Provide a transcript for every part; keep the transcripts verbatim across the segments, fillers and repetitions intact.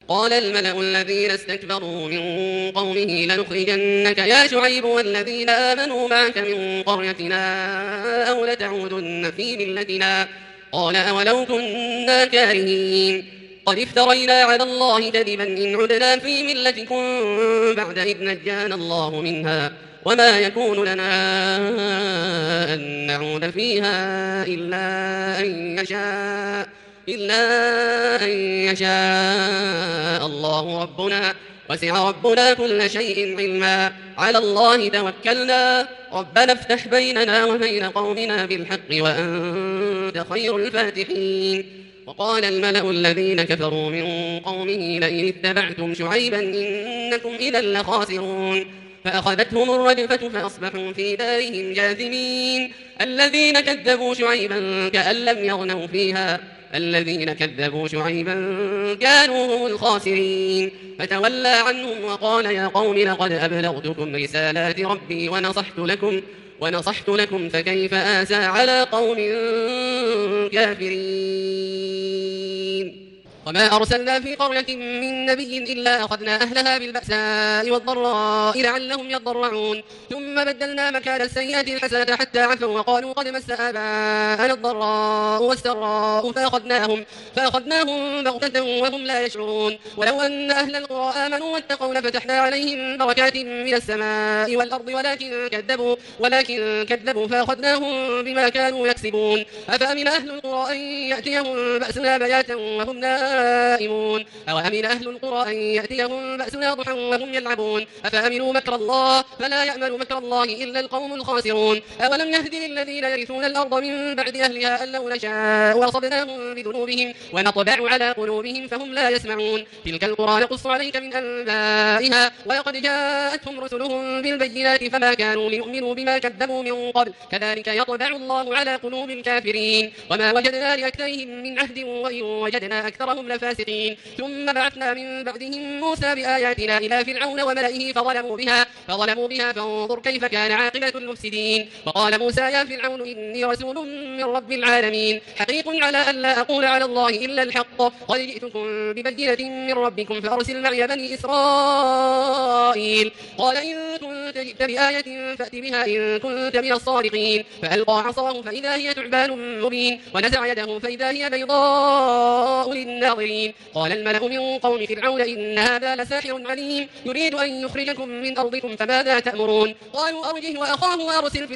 قال الملأ الذين استكبروا من قومه لنخرجنك يا شعيب والذين آمنوا معك من قريتنا أو لتعودن في ملتنا. قال أولو كنا كارهين قد افترينا على الله كذبا إن عدنا في ملتكم بعد إذ نجانا الله منها وما يكون لنا أن نعود فيها إلا أن يشاء إلا أن يشاء الله ربنا وسع ربنا كل شيء علما على الله توكلنا ربنا افتح بيننا وبين قومنا بالحق وأنت خير الفاتحين. وقال الملأ الذين كفروا من قومه لئن اتبعتم شعيبا إنكم إذا لخاسرون فأخذتهم الرجفة فأصبحوا في دارهم جاثمين. الذين كذبوا شعيبا كأن لم يغنوا فيها الذين كذبوا شعيبا كانوا هم الخاسرين. فتولى عنهم وقال يا قوم لقد أبلغتكم رسالات ربي ونصحت لكم ونصحت لكم فكيف آسى على قوم كافرين. وما أرسلنا في قرية من نبي إلا أخذنا أهلها بالبأساء والضراء لعلهم يضرعون ثم بدلنا مكان السيئات الحسنة حتى عفوا وقالوا قد مس آباءنا الضراء والسراء فأخذناهم, فأخذناهم بغتة وهم لا يشعرون. ولو أن أهل القرى آمنوا واتقوا لفتحنا عليهم بركات من السماء والأرض ولكن كذبوا, ولكن كذبوا فأخذناهم بما كانوا يكسبون. أفأمن أهل القرى أن يأتيهم بأسنا بياتا وهم نائمون أو أمن أهل القرى أن يأتيهم بأسنا ضحى وهم يلعبون أفأمنوا مكر الله فلا يأمن مكر الله إلا القوم الخاسرون. أولم يهد للذين يرثون الأرض من بعد أهلها أن لو نشاء وأصبناهم بذنوبهم ونطبع على قلوبهم فهم لا يسمعون. تلك القرى نقص عليك من أنبائها ولقد جاءتهم رسلهم بالبينات فما كانوا ليؤمنوا بما كذبوا من قبل كذلك يطبع الله على قلوب الكافرين. وما وجدنا لأكثرهم من عهد وإن وجدنا أكثرهم لفاسقين. ثم بعثنا من بعدهم موسى بآياتنا إلى فرعون وملئه فظلموا بها, فظلموا بها فانظر كيف كان عاقبة المفسدين. وقال موسى يا فرعون إني رسول من رب العالمين حقيق على أن لا أقول على الله إلا الحق قد جئتكم ببينة من ربكم فأرسل معي بني إسرائيل. قال إن كنت جئت بآية فأت بها إن كنت من الصادقين. فألقى عصاه فإذا هي ثعبان مبين ونزع يده فإذا هي بيضاء للناظرين. قال الملأ من قوم فرعون إن هذا لساحر عليم يريد أن يخرجكم من أرضكم فماذا تأمرون. قالوا أرجه وأخاه وأرسل في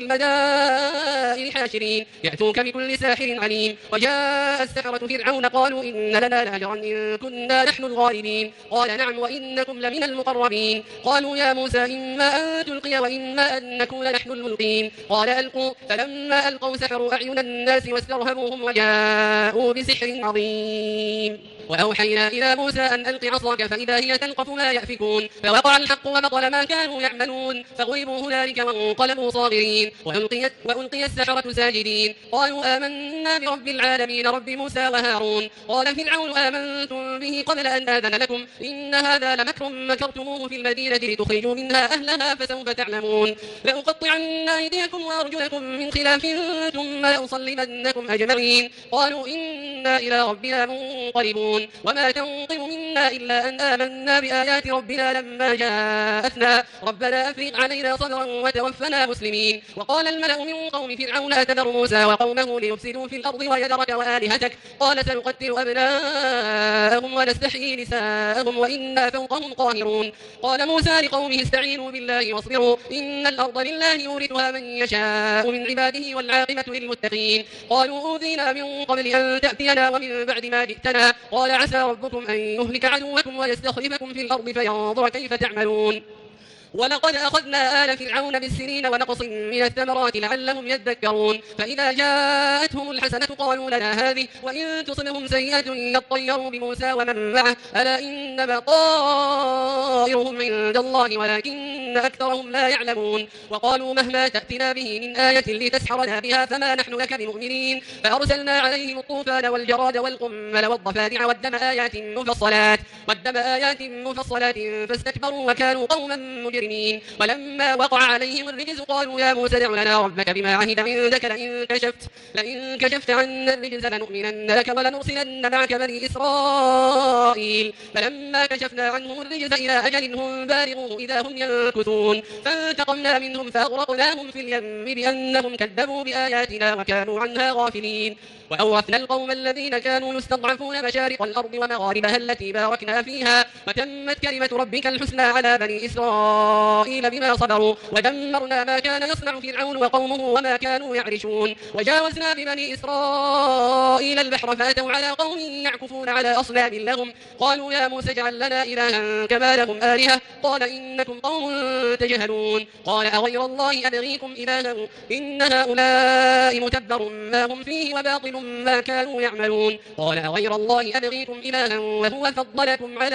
المدائن حاشرين يأتوك بكل ساحر عليم. وجاء السحرة فرعون قالوا إن لنا لأجرا إن كنا نحن الغالبين. قال نعم وإنكم لمن المقربين. قالوا يا موسى إما أن تلقي وإما أن نكون نحن الملقين. قال ألقوا فلما ألقوا سحروا أعين الناس واسترهبوهم وجاءوا بسحر عظيم. وأوحينا إلى موسى أن ألق عصاك فإذا هي تلقف ما يأفكون. فوقع الحق وبطل ما كانوا يعملون فغلبوا هنالك وانقلبوا صاغرين وألقي, وألقي السحرة ساجدين. قالوا آمنا برب العالمين رب موسى وهارون. قال فرعون آمنتم به قبل أن آذن لكم إن هذا لمكر مكرتموه في المدينة لتخرجوا منها أهلها فسوف تعلمون. لأقطعن أيديكم وأرجلكم من خلاف ثم لأصلبنكم أجمعين. قالوا إنا إلى ربنا منقلبون. وما تنقم منا إلا أن آمنا بآيات ربنا لما جاءتنا ربنا أفرغ علينا صبرا وتوفنا مسلمين. وقال الملأ من قوم فرعون أتذر موسى وقومه ليفسدوا في الأرض ويذرك وآلهتك قال سنقتل أبناءهم ونستحيي نساءهم وإنا فوقهم قاهرون. قال موسى لقومه استعينوا بالله واصبروا إن الأرض لله يورثها من يشاء من عباده والعاقبة للمتقين. قالوا أوذينا من قبل أن تأتينا ومن بعد ما جئتنا قال عسى ربكم أن يهلك عدوكم ويستخلفكم في الأرض فينظر كيف تعملون. ولقد أخذنا آل فرعون بالسنين ونقص من الثمرات لعلهم يذكرون. فإذا جاءتهم الحسنة قالوا لنا هذه وإن تصبهم سيئة يطيروا بموسى ومن معه ألا إنما طائرهم عند الله ولكن ولكن أكثرهم لا يعلمون وقالوا مهما تأتنا به من آية لتسحرنا بها فما نحن لك بمؤمنين فأرسلنا عليهم الطوفان والجراد والقمل والضفادع والدم آيات مفصلات والدم آيات مفصلات فاستكبروا وكانوا قوما مجرمين ولما وقع عليهم الرجز قالوا يا موسى ادع لنا ربك بما عهد عندك لئن كشفت لئن كشفت عنا الرجز لنؤمنن لك ولنرسلن معك بني إسرائيل فلما كشفنا عنهم الرجز إلى أجل هم بالغوه إذا هم ينكثون فانتقمنا منهم فأغرقناهم في اليم بأنهم كذبوا بآياتنا وكانوا عنها غافلين وأورثنا القوم الذين كانوا يستضعفون مشارق الأرض ومغاربها التي باركنا فيها وتمت كلمة ربك الحسنى على بني إسرائيل بما صبروا ودمرنا ما كان يصنع فرعون وقومه وما كانوا يعرشون وجاوزنا ببني إسرائيل البحر فأتوا على قوم يعكفون على أصنام لهم قالوا يا موسى اجعل لنا إلها كما لهم آلهة قال إنكم قوم تجهلون قال أغير الله أبغيكم إلها إن هؤلاء متبر ما هم فيه وباطل ما كانوا يعملون قال أغير الله أبغيكم إلها وهو فضلكم على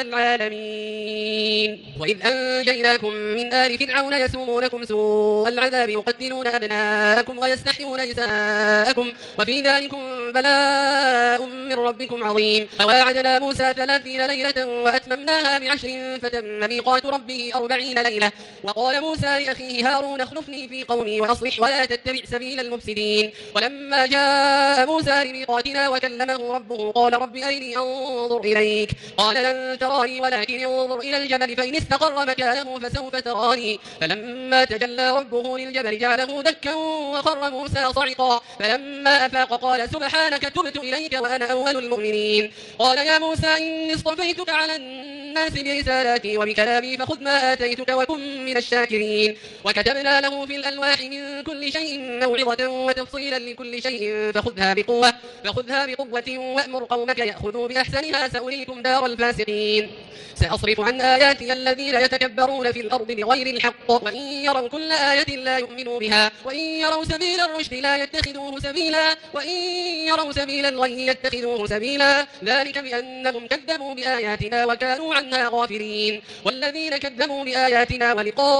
العالمين وإذ أنجيناكم من آل فرعون يسومونكم سوء العذاب يقتلون أبناءكم ويستحيون نساءكم وفي ذلكم بلاء من ربكم عظيم فواعدنا موسى ثلاثين ليلة وأتممناها بعشر فتم ميقات ربه أربعين ليلة وقال موسى لأخيه هارون اخلفني في قومي وأصلح ولا تتبع سبيل المفسدين ولما جاء موسى لميقاتنا وكلمه ربه قال رب أرني أنظر إليك قال لن تراني ولكن انظر إلى الجبل فإن استقر مكانه فسوف تراني فلما تجلى ربه للجبل جعله دكا وخر موسى صعقا فلما أفاق قال سبحانك تبت إليك وأنا أول المؤمنين قال يا موسى إني اصطفيتك على الناس برسالاتي وبكلامي فخذ ما آتيتك وكن من الشاكرين وكتبنا له في الألواح من كل شيء موعظة وتفصيلا لكل شيء فخذها بقوة فخذها بقوة وأمر قومك يأخذوا بأحسنها سأريكم دار الفاسقين سأصرف عن آياتي الذين يتكبرون في الأرض بغير الحق وإن يروا كل آية لا يؤمنوا بها وإن يروا سبيل الرشد لا يتخذوه سبيلا وإن يروا سبيل الغي يتخذوه سبيلا ذلك بأنهم كذبوا بآياتنا وكانوا عنها غافلين والذين كذبوا بآياتنا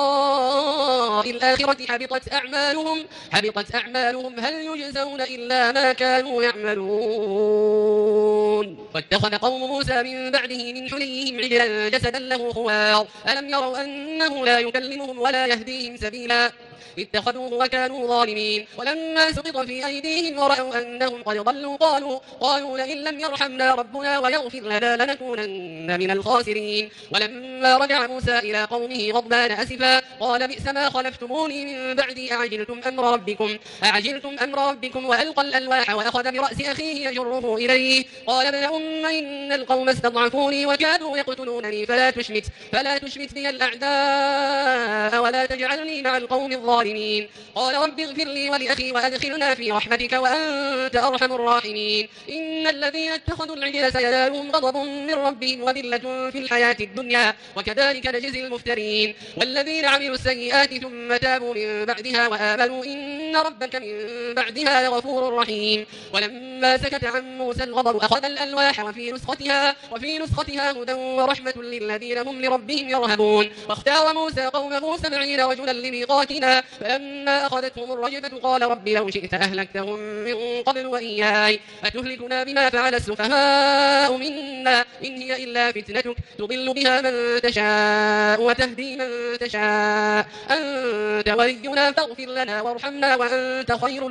ولقاء الآخرة حبطت أعمالهم حبطت أعمالهم هل يجزون إلا ما كانوا يعملون واتخذ قوم موسى من بعده من حليهم عجلا جسدا له خوار ألم يروا أنه لا يكلمهم ولا يهديهم سبيلا اتخذوه وكانوا ظالمين ولما سقط في أيديهم ورأوا أنهم قد ضلوا قالوا قالوا لئن لم يرحمنا ربنا ويغفر لنا لنكونن من الخاسرين ولما رجع موسى إلى قومه غضبان أسفا قال بئس ما خلفتموني من بعدي أعجلتم أمر ربكم أعجلتم أمر ربكم وألقى الألواح وأخذ برأس أخيه يجره إليه قال ابن أم إن القوم استضعفوني وكادوا يقتلونني فلا تشمت فلا تشمت بي الأعداء ولا تجعلني مع القوم الظالمين قال رب اغفر لي ولأخي وأدخلنا في رحمتك وأنت أرحم الراحمين إن الذين اتخذوا العجل سينالهم غضب من ربهم وذلة في الحياة الدنيا وكذلك نجزي المفترين والذين عملوا السيئات ثم تابوا من بعدها وآمنوا إن ربك من بعدها لغفور رحيم ولما سكت عن موسى الغضب أخذ الألواح وفي نسختها وفي نسختها هدى ورحمة للذين هم لربهم يرهبون واختار موسى قومه سبعين رجلا لميقاتنا فلما أخذتهم الرجفة قال رب لو شئت أهلكتهم من قبل وإياي أتهلكنا بما فعل السفهاء منا إن هي إلا فتنتك تضل بها من تشاء وتهدي من تشاء أنت ولينا فاغفر لنا وارحمنا وأنت خير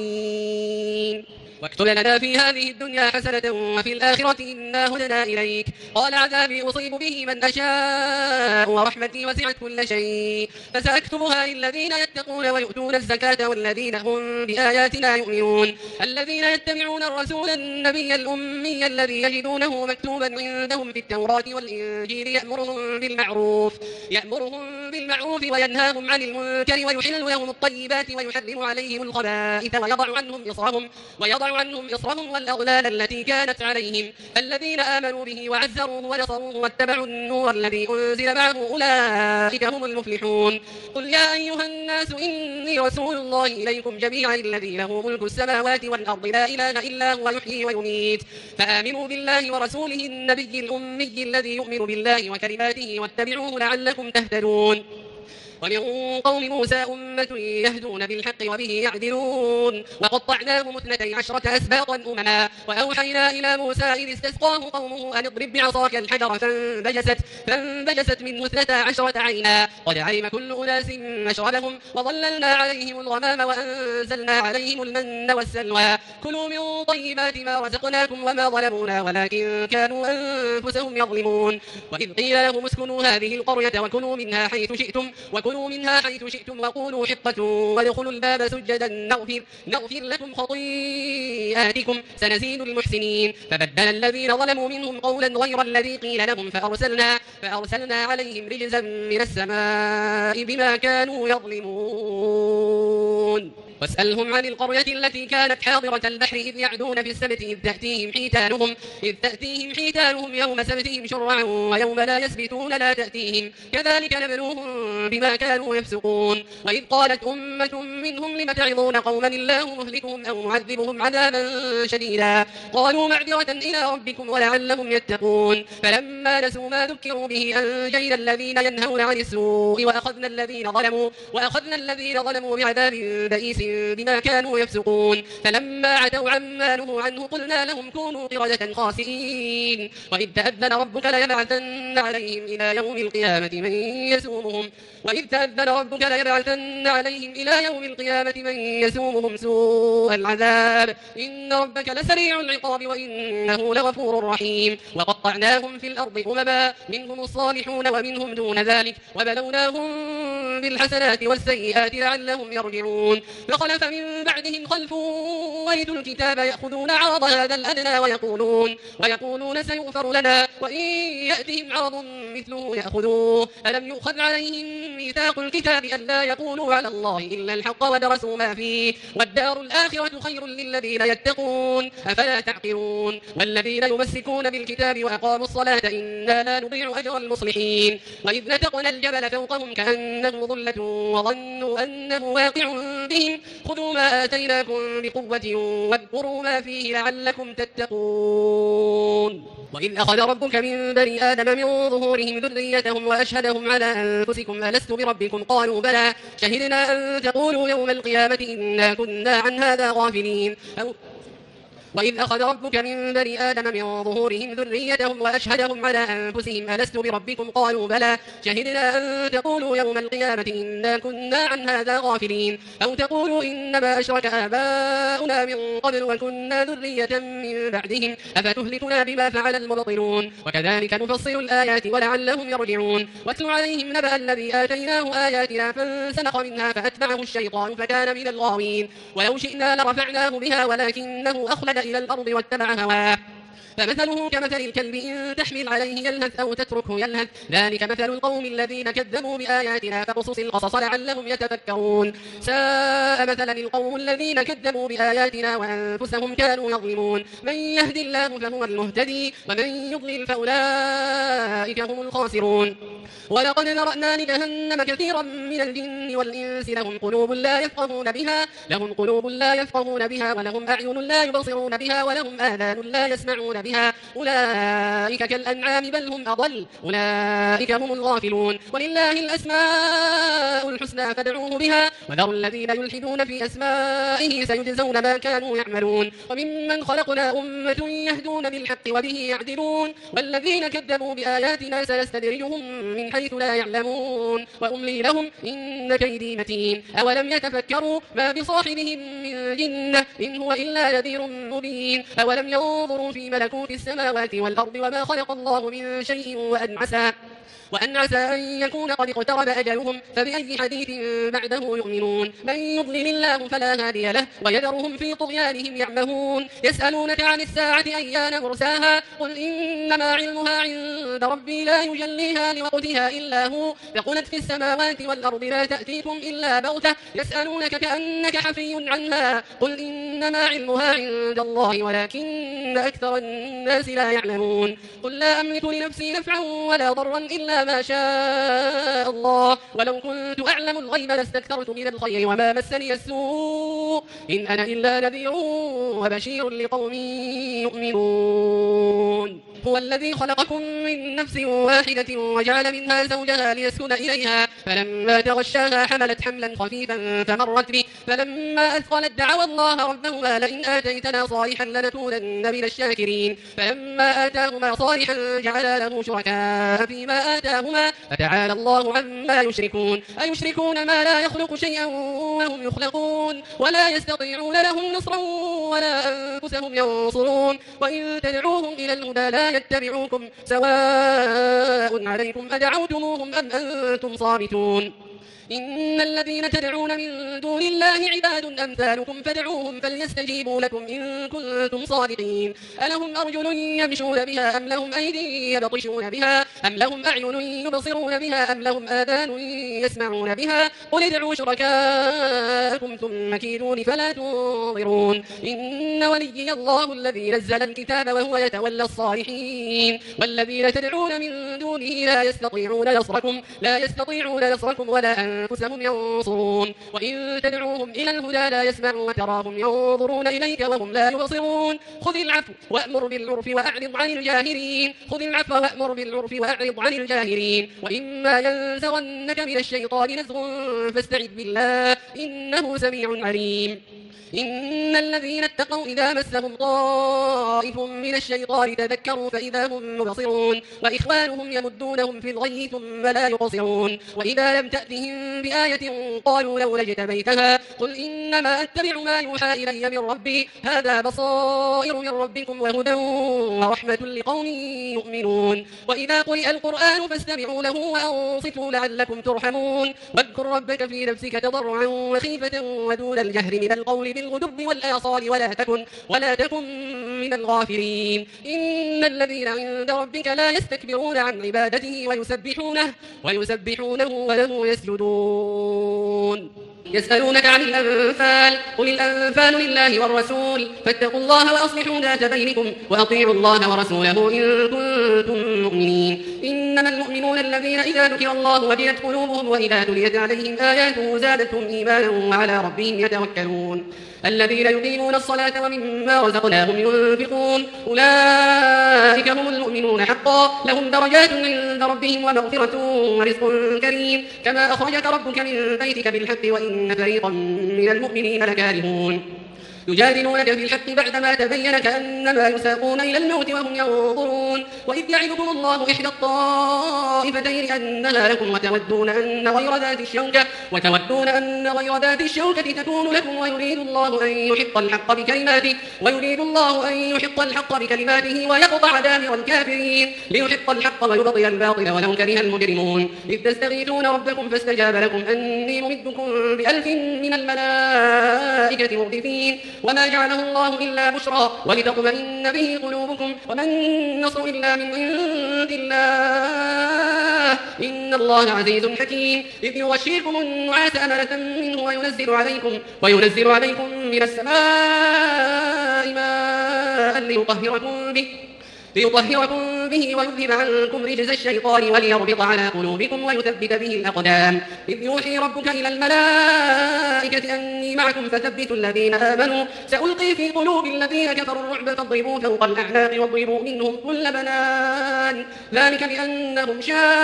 الغافرين واكتب لنا في هذه الدنيا حسنة وفي الآخرة إنا هدنا إليك قال عذابي أصيب به من أشاء ورحمتي وسعت كل شيء فسأكتبها للذين يتقون ويؤتون الزكاة والذين هم بآياتنا يؤمنون الذين يتبعون الرسول النبي الأمي الذي يجدونه مكتوبا عندهم في التوراة والإنجيل يأمرهم بالمعروف يأمرهم بالمعروف وينهاهم عن المنكر ويحل لهم الطيبات ويحرم عليهم الخبائث ويضع عنهم إصرهم ويضع عنهم إصرهم والأغلال التي كانت عليهم الذين آمنوا به وعزروه ونصروه واتبعوا النور الذي أنزل معه أولئك هم المفلحون قل يا أيها الناس إني رسول الله إليكم جميعا الذي له ملك السماوات والأرض لا إله إلا هو يحيي ويميت فآمنوا بالله ورسوله النبي الأمي الذي يؤمن بالله وكلماته واتبعوه لعلكم تهتدون ومن قوم موسى أمة يهدون بالحق وبه يعدلون وقطعناهم اثنتي عشرة أسباطا أمما وأوحينا إلى موسى إذ استسقاه قومه أن اضرب بعصاك الحجر فانبجست, فانبجست منه اثنتا عشرة عينا قد علم كل أناس مشربهم وظللنا عليهم الغمام وأنزلنا عليهم المن والسلوى كلوا من طيبات ما رزقناكم وما ظلمونا ولكن كانوا أنفسهم يظلمون وإذ قيل لهم اسكنوا هذه القرية وكلوا منها حيث شئتم وكلوا منها حيث شئتم وقولوا حطة وادخلوا الباب سجدا نغفر, نغفر لكم خطيئاتكم سنزيد المحسنين فبدل الذين ظلموا منهم قولا غير الذي قيل لهم فأرسلنا, فأرسلنا عليهم رجزا من السماء بما كانوا يظلمون واسألهم عن القرية التي كانت حاضرة البحر إذ يعدون في السبت إذ تأتيهم حيتانهم, إذ تأتيهم حيتانهم يوم سبتهم شرعا ويوم لا يسبتون لا تأتيهم كذلك نبلوهم بما كانوا يفسقون وإذ قالت أمة منهم لم تعظون قوما الله مهلكهم أو معذبهم عذابا شديدا قالوا معذرة إلى ربكم ولعلهم يتقون فلما نسوا ما ذكروا به أنجينا الذين ينهون عن السوء وأخذنا الذين ظلموا, وأخذنا الذين ظلموا بعذاب بئيس بما كانوا يفسقون فلما عتوا عما نهوا عنه قلنا لهم كونوا قردة خاسئين وإذ تأذن ربك ليبعثن عليهم إلى يوم القيامة من يسومهم وإذ تأذن ربك ليبعثن عليهم إلى يوم القيامة من يسومهم سوء العذاب إن ربك لسريع العقاب وإنه لغفور رحيم وقطعناهم في الأرض أمما منهم الصالحون ومنهم دون ذلك وبلوناهم بالحسنات والسيئات لعلهم يرجعون فخلف من بعدهم خلف ورثوا الكتاب يأخذون عرض هذا الأدنى ويقولون, ويقولون سيغفر لنا وإن يأتهم عرض مثله يأخذوه ألم يؤخذ عليهم ميثاق الكتاب ألا يقولوا على الله إلا الحق ودرسوا ما فيه والدار الآخرة خير للذين يتقون أفلا تعقلون والذين يمسكون بالكتاب وأقاموا الصلاة إنا لا نضيع أجر المصلحين وإذ نتقنا الجبل فوقهم كأنه ظلة وظنوا أنه واقع بهم خذوا ما آتيناكم بقوة واذكروا ما فيه لعلكم تتقون وإذ أخذ ربك من بني آدم من ظهورهم ذريتهم وأشهدهم على أنفسكم ألست بربكم قالوا بلى شهدنا أن تقولوا يوم القيامة إنا كنا عن هذا غافلين أو وإذ أخذ ربك من بني آدم من ظهورهم ذريتهم وأشهدهم على أنفسهم ألست بربكم قالوا بلى شهدنا أن تقولوا يوم القيامة إنا كنا عن هذا غافلين أو تقولوا إنما أشرك آباؤنا من قبل وكنا ذرية من بعدهم أفتهلكنا بما فعل المبطلون وكذلك نفصل الآيات ولعلهم يرجعون واتل عليهم نبأ الذي آتيناه آياتنا فانسلخ منها فأتبعه الشيطان فكان من الغاوين ولو شئنا لرفعناه بها ولكنه أخلد إلى الأرض واتبع هواه فمثله كمثل الكلب إن تحمل عليه يلهث أو تتركه يلهث ذلك مثل القوم الذين كذبوا بآياتنا فقصص القصص لعلهم يتفكرون ساء مثلا القوم الذين كذبوا بآياتنا وأنفسهم كانوا يظلمون من يهد الله فهو المهتدي ومن يضلل فأولئك هم الخاسرون ولقد ذرأنا لجهنم كثيرا من الجن والإنس لهم قلوب لا يفقهون بها لهم قلوب لا يفقهون بها ولهم أعين لا يبصرون بها ولهم آذان لا يسمعون بها أولئك كالأنعام بل هم أضل أولئك هم الغافلون ولله الأسماء الحسنى فادعوه بها وذروا الذين يلحدون في أسمائه سيجزون ما كانوا يعملون وممن خلقنا أمة يهدون بالحق وبه يعدلون والذين كذبوا بآياتنا سنستدرجهم من حيث لا يعلمون وأملي لهم إن كيدي متين أولم يتفكروا ما بصاحبهم من جنة إن هو إلا نذير مبين أولم ينظروا في ملكوت السماوات والأرض وما خلق الله من شيء وأن عسى وأن عسى أن يكون قد اقترب أجلهم فبأي حديث بعده يؤمنون من يضلل الله فلا هادي له ويذرهم في طغيانهم يعمهون يسألونك عن الساعة أيان مرساها قل إنما علمها عند ربي لا يجليها لوقتها إلا هو ثقلت في السماوات والأرض لا تأتيكم إلا بغتة يسألونك كأنك حفي عنها قل إنما علمها عند الله ولكن أكثر الناس لا يعلمون قل لا أملك لنفسي نفعا ولا ضرا إلا ما شاء الله ولو كنت أعلم الغيب لاستكثرت من الخير وما مسني السوء إن أنا إلا نذير وبشير لقوم يؤمنون هو الذي خلقكم من نفس واحدة وجعل منها زوجها ليسكن إليها فلما تغشاها حملت حملا خفيفا فمرت به فلما أثقلت دعوا الله ربهما لئن آتيتنا صالحا لنكونن من الشاكرين فلما آتاهما صالحا جعلا له شركاء فيما آتاهما فتعالى الله عما يشركون أيشركون ما لا يخلق شيئا وهم يخلقون ولا يستطيعون لهم نصرا ولا أنفسهم ينصرون وإن تدعوهم إلى الهدى لا يتبعوكم سواء عليكم أدعوتموهم أم أنتم صامتون إن الذين تدعون من دون الله عباد أمثالكم فادعوهم فليستجيبوا لكم إن كنتم صادقين ألهم أرجل يمشون بها أم لهم أيدي يبطشون بها أم لهم أعين يبصرون بها أم لهم آذان يسمعون بها قل ادعوا شركاءكم ثم كيدون فلا تنظرون إن وليي الله الذي نزل الكتاب وهو يتولى الصالحين والذين تدعون من دونه لا يستطيعون نصركم لا يستطيعون نصركم ولا أنفسهم ينصرون وإن تدعوهم إلى الهدى لا يسمعوا وتراهم ينظرون إليك وهم لا يبصرون خذ العفو وأمر بالعرف وأعرض عن الجاهلين خذ العفو وأمر بالعرف وأعرض عن الجاهلين وإما ينزغنك من الشيطان نزغ فاستعذ بالله إنه سميع عليم إن الذين اتقوا إذا مسهم طائف من الشيطان تذكروا فإذا هم مبصرون وإخوانهم يمدونهم في الغي ثم لا يقصرون وإذا لم تأتهم بآية قالوا لولا اجتبيتها قل إنما أتبع ما يوحى إلي من ربي هذا بصائر من ربكم وهدى ورحمة لقوم يؤمنون وإذا قرئ القرآن فاستمعوا له وأنصتوا لعلكم ترحمون واذكر ربك في نفسك تضرعا وخيفة ودون الجهر من القول بالغدب والآصال ولا تكن ولا تكن من الغافلين إن الذين عند ربك لا يستكبرون عن عبادته ويسبحونه ويسبحونه وله يسجدون يسألونك عن الأنفال قل الأنفال لله والرسول فاتقوا الله وأصلحوا ذات بينكم وأطيعوا الله ورسوله إن كنتم مؤمنين إنما المؤمنون الذين إذا ذكر الله وجلت قلوبهم وإذا تليت عليهم آياته زادتهم إيمانا وعلى ربهم يتوكلون الذين يقيمون الصلاة ومما رزقناهم ينفقون أولئك هم المؤمنون حقا لهم درجات عند ربهم ومغفرة ورزق كريم كما أخرجك ربك من بيتك بالحق وإن فريقا من المؤمنين لكارهون يجادلونك في الحق بعدما تبين كأنما يساقون إلى الموت وهم ينظرون وإذ يعدكم الله إحدى الطائفتين أنها لكم وتودون أن غير ذات الشوكة وتودون أن غير ذات الشوكة تكون لكم ويريد الله أن يحق الحق بكلماته ويريد الله أن يحق الحق بكلماته ويقطع دابر الكافرين ليحق الحق ويبطل الباطل ولو كره المجرمون إذ تستغيثون ربكم فاستجاب لكم أني ممدكم بألف من الملائكة مردفين وما جعله الله إلا بشرى ولتطمئن به قلوبكم وما النصر إلا من عند الله إن الله عزيز حكيم إذ يغشيكم النعاس أمنة منه وينزل عليكم وينزل عليكم من السماء ماء ليطهركم به ليطهركم به ويذهب عنكم رجز الشيطان وليربط على قلوبكم ويثبت به الأقدام إذ يوحي ربك إلى الملائكة أني معكم فثبتوا الذين آمنوا سألقي في قلوب الذين كفروا الرعب فاضربوا فوق الأعناق واضربوا منهم كل بنان ذلك بأنهم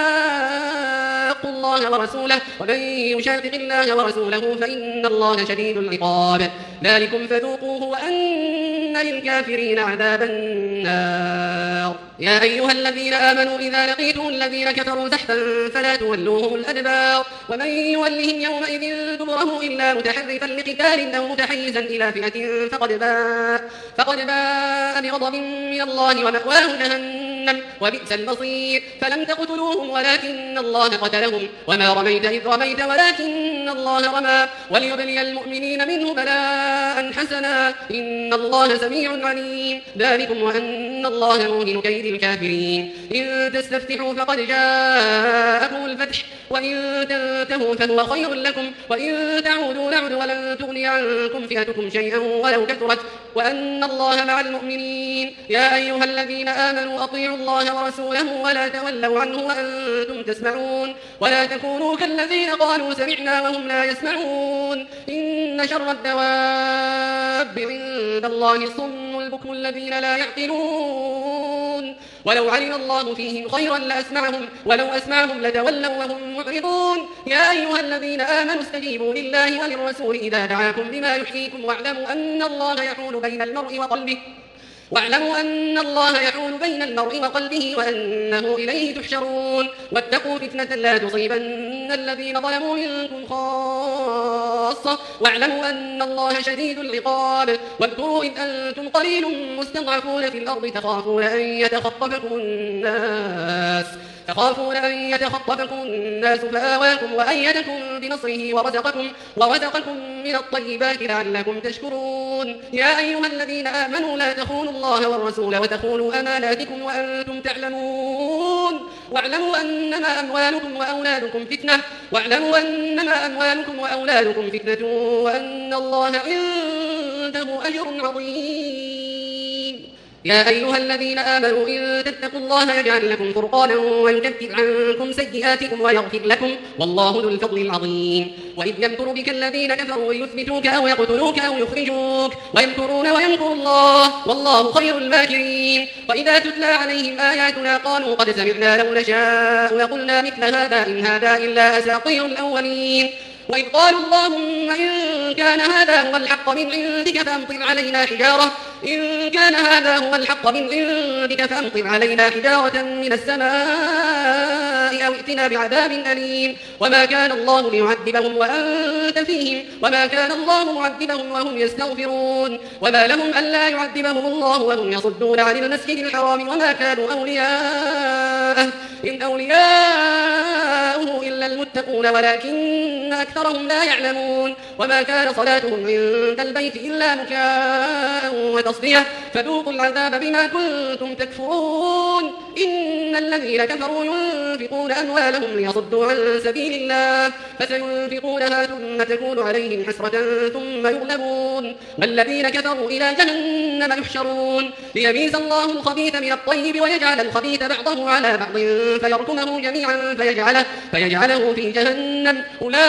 شاقوا الله ورسوله ومن يشاقق الله ورسوله فإن الله شديد العقاب ذلكم فذوقوه وأن للكافرين عذاب النار يا أيها الذين آمنوا إذا لقيتم الذين كفروا زحفا فلا تولوهم الأدبار ومن يولهم يومئذ دبره إلا متحرفا لقتال أو متحيزا إلى فئة فقد باء فقد باء بغضب من الله ومأواه جهنم وبئس المصير فلم تقتلوهم ولكن الله قتلهم وما رميت إذ رميت ولكن الله رمى وليبلي المؤمنين منه بلاء حسنا إن الله سميع عليم ذلكم وأن الله موهن كيد الكافرين إن تستفتحوا فقد جاءكم الفتح وإن تنتهوا فهو خير لكم وإن تعودوا نعد ولن تغني عنكم فئتكم شيئا ولو كثرت وأن الله مع المؤمنين. يا أيها الذين آمنوا أطيعوا الله ورسوله ولا تولوا عنه وأنتم تسمعون ولا تكونوا كالذين قالوا سمعنا وهم لا يسمعون. إن شر الدواب عند الله الصم البكم الذين لا يعقلون. ولو علم الله فيهم خيرا لأسمعهم ولو أسمعهم لتولوا وهم معرضون. يا أيها الذين آمنوا استجيبوا لله وللرسول إذا دعاكم لما يحييكم واعلموا أن الله يحول بين المرء وقلبه واعلموا أن الله يحول بين المرء وقلبه وأنه إليه تحشرون. واتقوا فتنة لا تصيبن الذين ظلموا منكم خاصة واعلموا أن الله شديد العقاب. واذكروا إذ أنتم قليل مستضعفون في الأرض تخافون أن يتخطفكم الناس تخافون أن يتخطفكم الناس فآواكم وأيدكم بنصره ورزقكم ورزقكم من الطيبات لعلكم تشكرون. يا أيها الذين آمنوا لا تخونوا الله والرسول وتخونوا أماناتكم وأنتم تعلمون واعلموا أنما أموالكم وأولادكم فتنة واعلموا أنما أموالكم وأولادكم فتنة وأن الله عنده أجر عظيم. يا أيها الذين آمنوا إن تتقوا الله يجعل لكم فرقانا ويكفر عنكم سيئاتكم ويغفر لكم والله ذو الفضل العظيم. وإذ يمكر بك الذين كفروا يثبتوك أو يقتلوك أو يخرجوك ويمكرون ويمكر الله والله خير الماكرين. وإذا تتلى عليهم آياتنا قالوا قد سمعنا لو نشاء لقلنا مثل هذا إن هذا إلا أساطير الأولين. وإذ قالوا اللهم إن كان هذا هو الحق من عندك فأمطر علينا حجارة إن كان هذا هو الحق من عندك فأمطر علينا حجارة من السماء أو ائتنا بعذاب أليم. وما كان الله ليعذبهم وأنت فيهم وما كان الله معذبهم وهم يستغفرون. وما لهم ألا يعذبهم الله وهم يصدون عن المسجد الحرام وما كانوا أولياءه إن أولياؤه إلا المتقون ولكن أكثرهم لا يعلمون. وما كان صلاتهم عند البيت إلا مكاء وتصدية فذوقوا العذاب بما كنتم تكفرون. إن الذين كفروا ينفقون أموالهم ليصدوا عن سبيل الله فسينفقونها ثم تكون عليهم حسرة ثم يغلبون والذين كفروا إلى جهنم يحشرون ليميز الله الخبيث من الطيب ويجعل الخبيث بعضه على بعض فيركمه جميعا فيجعله, فيجعله في جهنم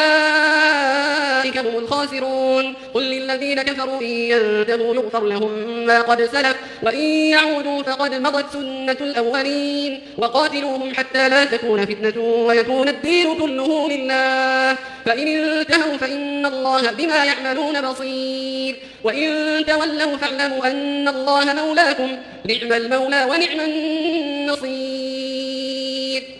أولئك هم الخاسرون. قل للذين كفروا إن ينتهوا يغفر لهم ما قد سلف وإن يعودوا فقد مضت سنة الأولين. وقاتلوهم حتى لا تكون فتنة ويكون الدين كله لله فإن انتهوا فإن الله بما يعملون بصير. وإن تولوا فاعلموا أن الله مولاكم نعم المولى ونعم النصير.